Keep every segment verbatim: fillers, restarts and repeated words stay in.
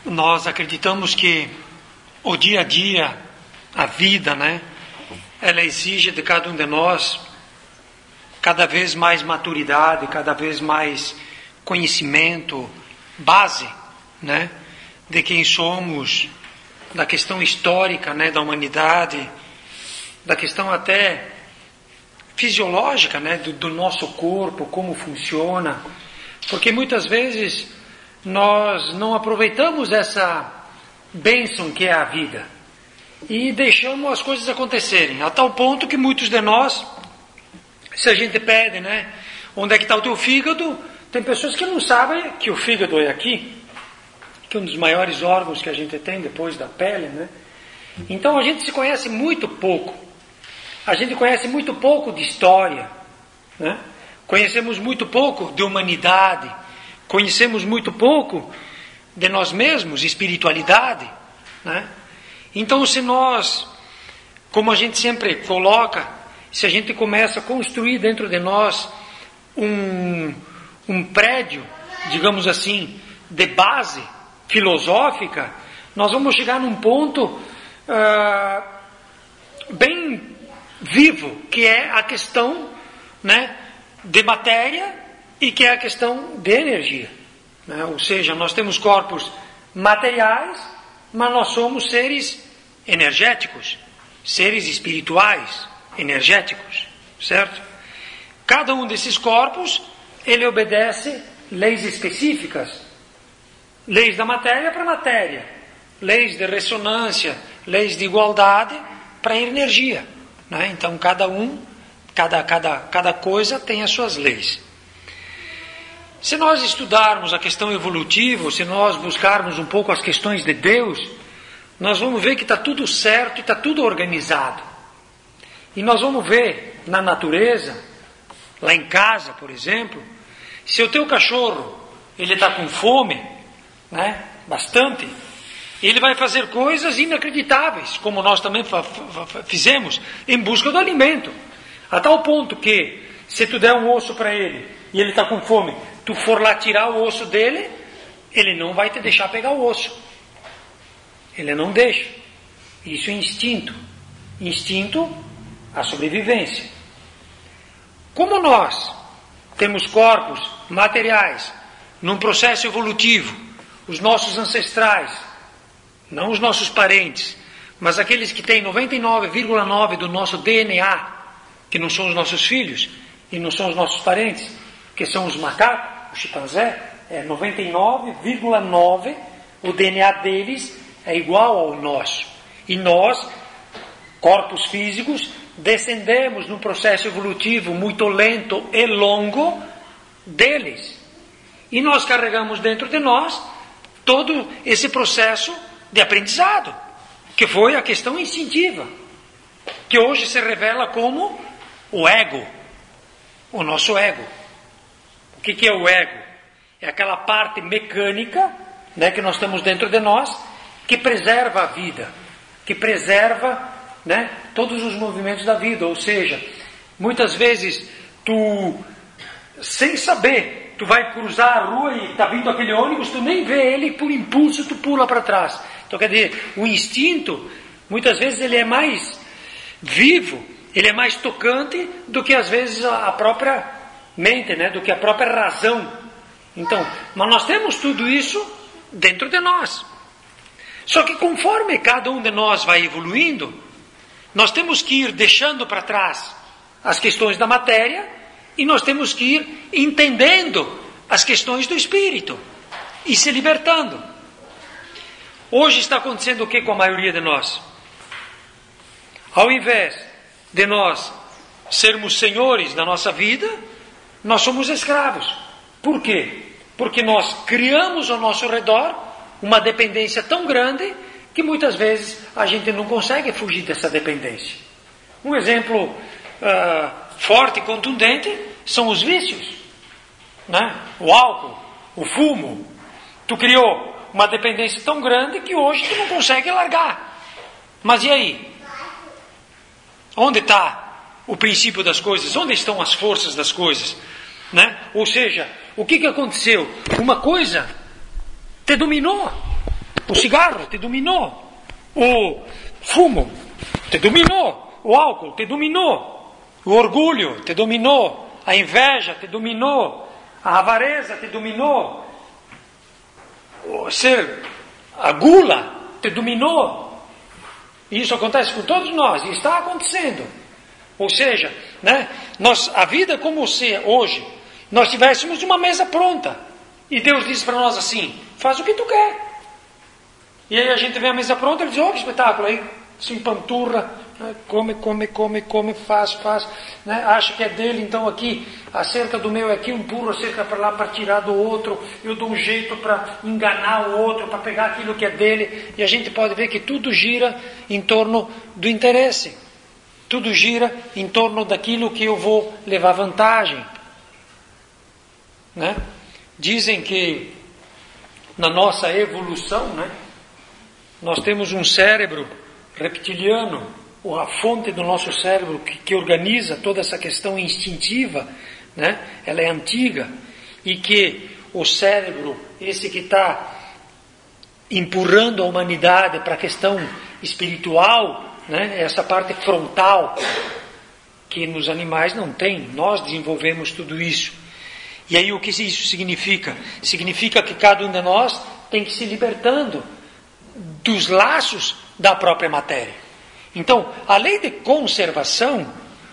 nós acreditamos que o dia a dia, a vida, né, ela exige de cada um de nós cada vez mais maturidade, cada vez mais conhecimento, base, né, de quem somos, da questão histórica, né, da humanidade, da questão até fisiológica, né, do, do nosso corpo, como funciona, porque muitas vezes nós não aproveitamos essa bênção que é a vida e deixamos as coisas acontecerem, a tal ponto que muitos de nós, se a gente pede, né, onde é que está o teu fígado, tem pessoas que não sabem que o fígado é aqui, que é um dos maiores órgãos que a gente tem depois da pele, né? Então a gente se conhece muito pouco, a gente conhece muito pouco de história, né? Conhecemos muito pouco de humanidade, conhecemos muito pouco de nós mesmos, espiritualidade, né? Então, se nós, como a gente sempre coloca, se a gente começa a construir dentro de nós um, um prédio, digamos assim, de base filosófica, nós vamos chegar num ponto uh, bem vivo, que é a questão, né, de matéria e que é a questão de energia, né? Ou seja, nós temos corpos materiais, mas nós somos seres energéticos, seres espirituais, energéticos, certo? Cada um desses corpos, ele obedece leis específicas, leis da matéria para a matéria, leis de ressonância, leis de igualdade para a energia, né? Então cada um, cada, cada, cada coisa tem as suas leis. Se nós estudarmos a questão evolutiva, se nós buscarmos um pouco as questões de Deus, nós vamos ver que está tudo certo e está tudo organizado. E nós vamos ver na natureza, lá em casa, por exemplo, se o teu cachorro ele está com fome, né, bastante, ele vai fazer coisas inacreditáveis, como nós também fa- fa- fizemos, em busca do alimento. A tal ponto que, se tu der um osso para ele e ele está com fome, tu for lá tirar o osso dele, ele não vai te deixar pegar o osso. Ele não deixa. Isso é instinto. Instinto, a sobrevivência. Como nós temos corpos materiais num processo evolutivo, os nossos ancestrais, não os nossos parentes, mas aqueles que têm noventa e nove vírgula nove por cento do nosso D N A, que não são os nossos filhos e não são os nossos parentes, que são os macacos, o chimpanzé, é noventa e nove vírgula nove por cento, o D N A deles é igual ao nosso. E nós, corpos físicos, descendemos num processo evolutivo muito lento e longo deles. E nós carregamos dentro de nós todo esse processo de aprendizado, que foi a questão instintiva, que hoje se revela como o ego, o nosso ego. O que, que é o ego? É aquela parte mecânica, né, que nós temos dentro de nós, que preserva a vida, que preserva, né, todos os movimentos da vida. Ou seja, muitas vezes tu, sem saber, tu vai cruzar a rua e está vindo aquele ônibus, tu nem vê ele, por impulso tu pula para trás. Então quer dizer, o instinto, muitas vezes ele é mais vivo, ele é mais tocante do que às vezes a própria mente, né, do que a própria razão. Então, mas nós temos tudo isso dentro de nós. Só que conforme cada um de nós vai evoluindo, nós temos que ir deixando para trás as questões da matéria e nós temos que ir entendendo as questões do espírito e se libertando. Hoje está acontecendo o que com a maioria de nós? Ao invés de nós sermos senhores da nossa vida, nós somos escravos. Por quê? Porque nós criamos ao nosso redor uma dependência tão grande que muitas vezes a gente não consegue fugir dessa dependência. Um exemplo uh, forte e contundente são os vícios, né? O álcool, o fumo. Tu criou uma dependência tão grande que hoje tu não consegue largar. Mas e aí? Onde está o princípio das coisas? Onde estão as forças das coisas? Né? Ou seja, o que, que aconteceu? Uma coisa te dominou. O cigarro te dominou. O fumo te dominou. O álcool te dominou. O orgulho te dominou. A inveja te dominou. A avareza te dominou. O ser, a gula te dominou. Isso acontece com todos nós e está acontecendo. Ou seja, né, nós, a vida é como se hoje nós tivéssemos uma mesa pronta e Deus diz para nós assim: faz o que tu quer. E aí a gente vê a mesa pronta e diz: oh, que espetáculo, aí se empanturra, né, come, come, come, come, faz, faz, né, acha que é dele, então aqui acerca do meu, aqui um burro acerca para lá para tirar do outro, eu dou um jeito para enganar o outro, para pegar aquilo que é dele, e a gente pode ver que tudo gira em torno do interesse, tudo gira em torno daquilo que eu vou levar vantagem, né? Dizem que na nossa evolução, né, nós temos um cérebro reptiliano, ou a fonte do nosso cérebro que, que organiza toda essa questão instintiva, né? Ela é antiga, e que o cérebro, esse que está empurrando a humanidade para a questão espiritual, né? Essa parte frontal que nos animais não tem, nós desenvolvemos tudo isso. E aí o que isso significa? Significa que cada um de nós tem que se libertando dos laços da própria matéria. Então, a lei de conservação,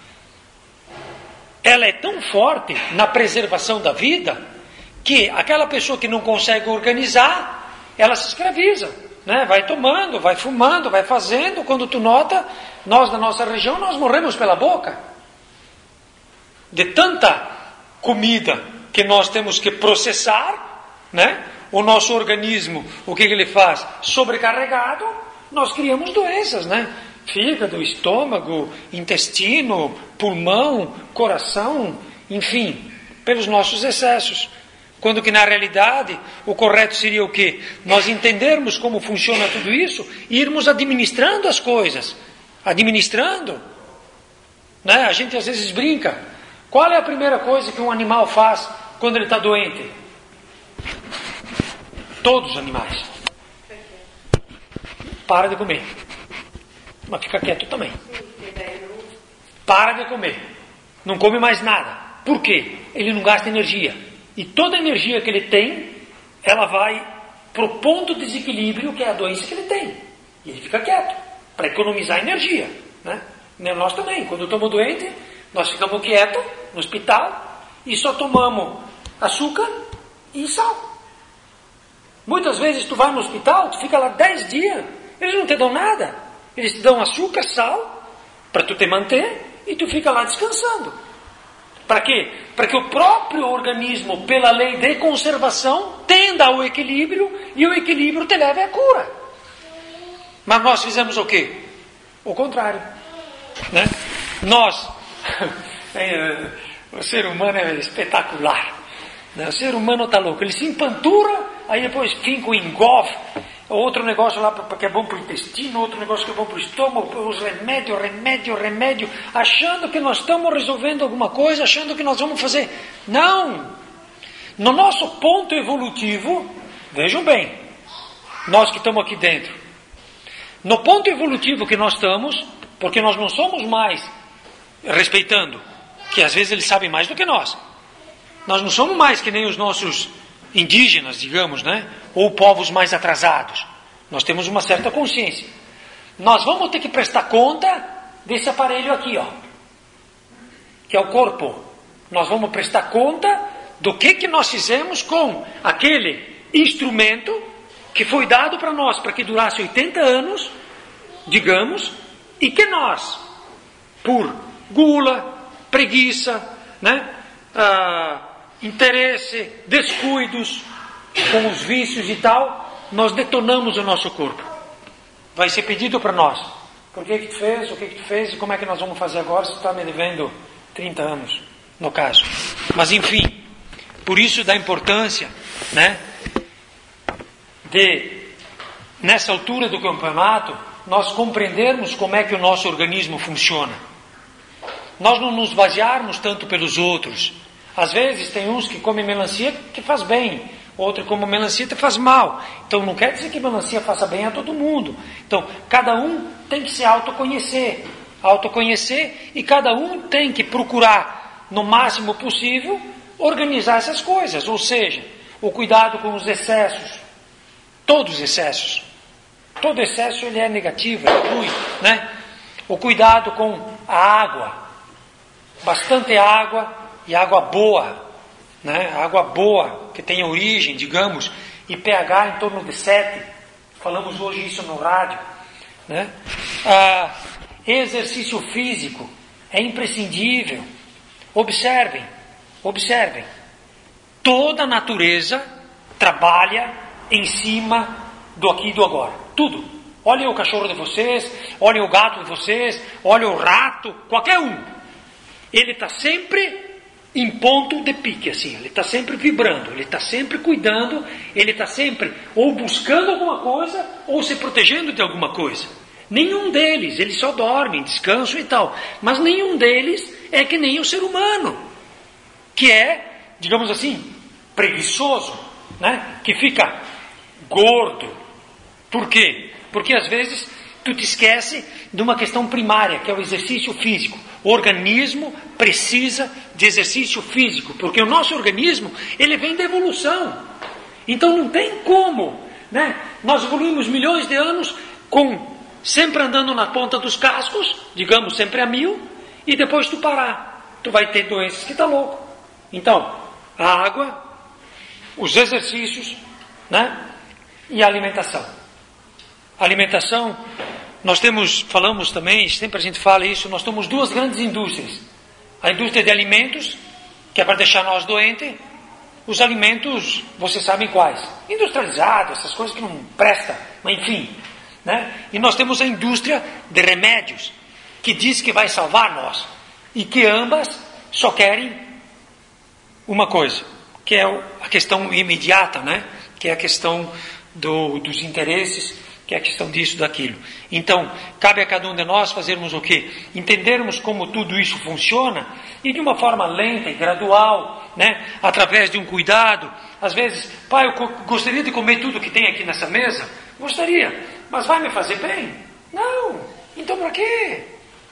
ela é tão forte na preservação da vida, que aquela pessoa que não consegue organizar, ela se escraviza, né? Vai tomando, vai fumando, vai fazendo. Quando tu nota, nós na nossa região, nós morremos pela boca. De tanta comida que nós temos que processar, né? O nosso organismo, o que ele faz? Sobrecarregado, nós criamos doenças, né? Fígado, estômago, intestino, pulmão, coração, enfim, pelos nossos excessos. Quando que na realidade o correto seria o quê? Nós entendermos como funciona tudo isso e irmos administrando as coisas. Administrando. Né? A gente às vezes brinca. Qual é a primeira coisa que um animal faz quando ele está doente? Todos os animais. Para de comer. Mas fica quieto também. Para de comer. Não come mais nada. Por quê? Ele não gasta energia. E toda a energia que ele tem, ela vai para o ponto de desequilíbrio, que é a doença que ele tem. E ele fica quieto, para economizar energia. Né? Nós também, quando estamos doentes, nós ficamos quietos no hospital e só tomamos açúcar e sal. Muitas vezes tu vai no hospital, tu fica lá dez dias, eles não te dão nada. Eles te dão açúcar, sal, para tu te manter, e tu fica lá descansando. Para quê? Para que o próprio organismo, pela lei de conservação, tenda ao equilíbrio, e o equilíbrio te leve à cura. Mas nós fizemos o quê? O contrário. Né? Nós, o ser humano é espetacular. Né? O ser humano está louco. Ele se empantura, aí depois finca o engolfe, outro negócio lá que é bom para o intestino, outro negócio que é bom para o estômago, os remédios, remédio, remédio, achando que nós estamos resolvendo alguma coisa, achando que nós vamos fazer. Não! No nosso ponto evolutivo, vejam bem, nós que estamos aqui dentro, no ponto evolutivo que nós estamos, porque nós não somos mais, respeitando, que às vezes eles sabem mais do que nós, nós não somos mais que nem os nossos indígenas, digamos, né? Ou povos mais atrasados. Nós temos uma certa consciência. Nós vamos ter que prestar conta desse aparelho aqui, ó, que é o corpo. Nós vamos prestar conta do que que nós fizemos com aquele instrumento que foi dado para nós para que durasse oitenta anos, digamos, e que nós, por gula, preguiça, né? Ah, interesse, descuidos com os vícios e tal, nós detonamos o nosso corpo. Vai ser pedido para nós: por que que tu fez, o que que tu fez e como é que nós vamos fazer agora se tu está me devendo trinta anos, no caso. Mas enfim, por isso da importância, né, de, nessa altura do campeonato, nós compreendermos como é que o nosso organismo funciona. Nós não nos basearmos tanto pelos outros. Às vezes tem uns que comem melancia que faz bem, outro come melancia te faz mal. Então não quer dizer que melancia faça bem a todo mundo. Então cada um tem que se autoconhecer, autoconhecer e cada um tem que procurar no máximo possível organizar essas coisas, ou seja, o cuidado com os excessos, todos os excessos. Todo excesso ele é negativo, é ruim, né? O cuidado com a água, bastante água e água boa, né? Água boa, que tem origem, digamos, e pH em torno de sete, falamos hoje isso no rádio, né? Ah, exercício físico é imprescindível. Observem, observem, toda a natureza trabalha em cima do aqui e do agora, tudo. Olhem o cachorro de vocês, olhem o gato de vocês, olhem o rato, qualquer um. Ele está sempre em ponto de pique, assim, ele está sempre vibrando, ele está sempre cuidando, ele está sempre ou buscando alguma coisa, ou se protegendo de alguma coisa. Nenhum deles, eles só dormem, descansam e tal, mas nenhum deles é que nem o ser humano, que é, digamos assim, preguiçoso, né? Que fica gordo. Por quê? Porque às vezes tu te esquece de uma questão primária, que é o exercício físico. O organismo precisa de exercício físico, porque o nosso organismo, ele vem da evolução. Então não tem como, né? Nós evoluímos milhões de anos com sempre andando na ponta dos cascos, digamos sempre a mil, e depois tu parar, tu vai ter doenças que tá louco. Então, a água, os exercícios, né? E a alimentação. A alimentação, nós temos, falamos também, sempre a gente fala isso, nós temos duas grandes indústrias. A indústria de alimentos, que é para deixar nós doentes, os alimentos, vocês sabem quais, industrializados, essas coisas que não prestam, mas enfim, né? E nós temos a indústria de remédios, que diz que vai salvar nós, e que ambas só querem uma coisa, que é a questão imediata, né? Que é a questão do, dos interesses, que é a questão disso, daquilo. Então, cabe a cada um de nós fazermos o quê? Entendermos como tudo isso funciona e de uma forma lenta e gradual, né? Através de um cuidado. Às vezes, pai, eu gostaria de comer tudo que tem aqui nessa mesa? Gostaria, mas vai me fazer bem? Não. Então, para quê?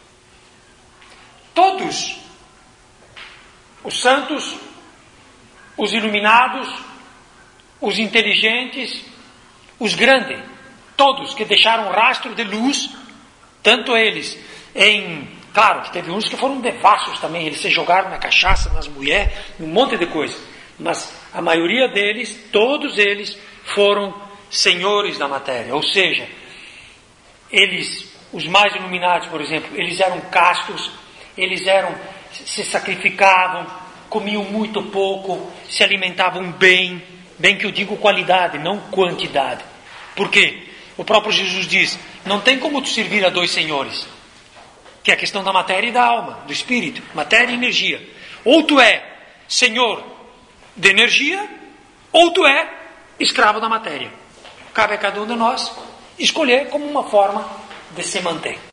Todos, os santos, os iluminados, os inteligentes, os grandes, todos que deixaram rastro de luz, tanto eles em... Claro que teve uns que foram devassos também, eles se jogaram na cachaça, nas mulheres, um monte de coisa. Mas a maioria deles, todos eles, foram senhores da matéria. Ou seja, eles, os mais iluminados, por exemplo, eles eram castos, eles eram, se sacrificavam, comiam muito pouco, se alimentavam bem, bem que eu digo qualidade, não quantidade. Por quê? O próprio Jesus diz, não tem como tu servir a dois senhores, que é a questão da matéria e da alma, do espírito, matéria e energia. Ou tu é senhor de energia, ou tu é escravo da matéria. Cabe a cada um de nós escolher como uma forma de se manter.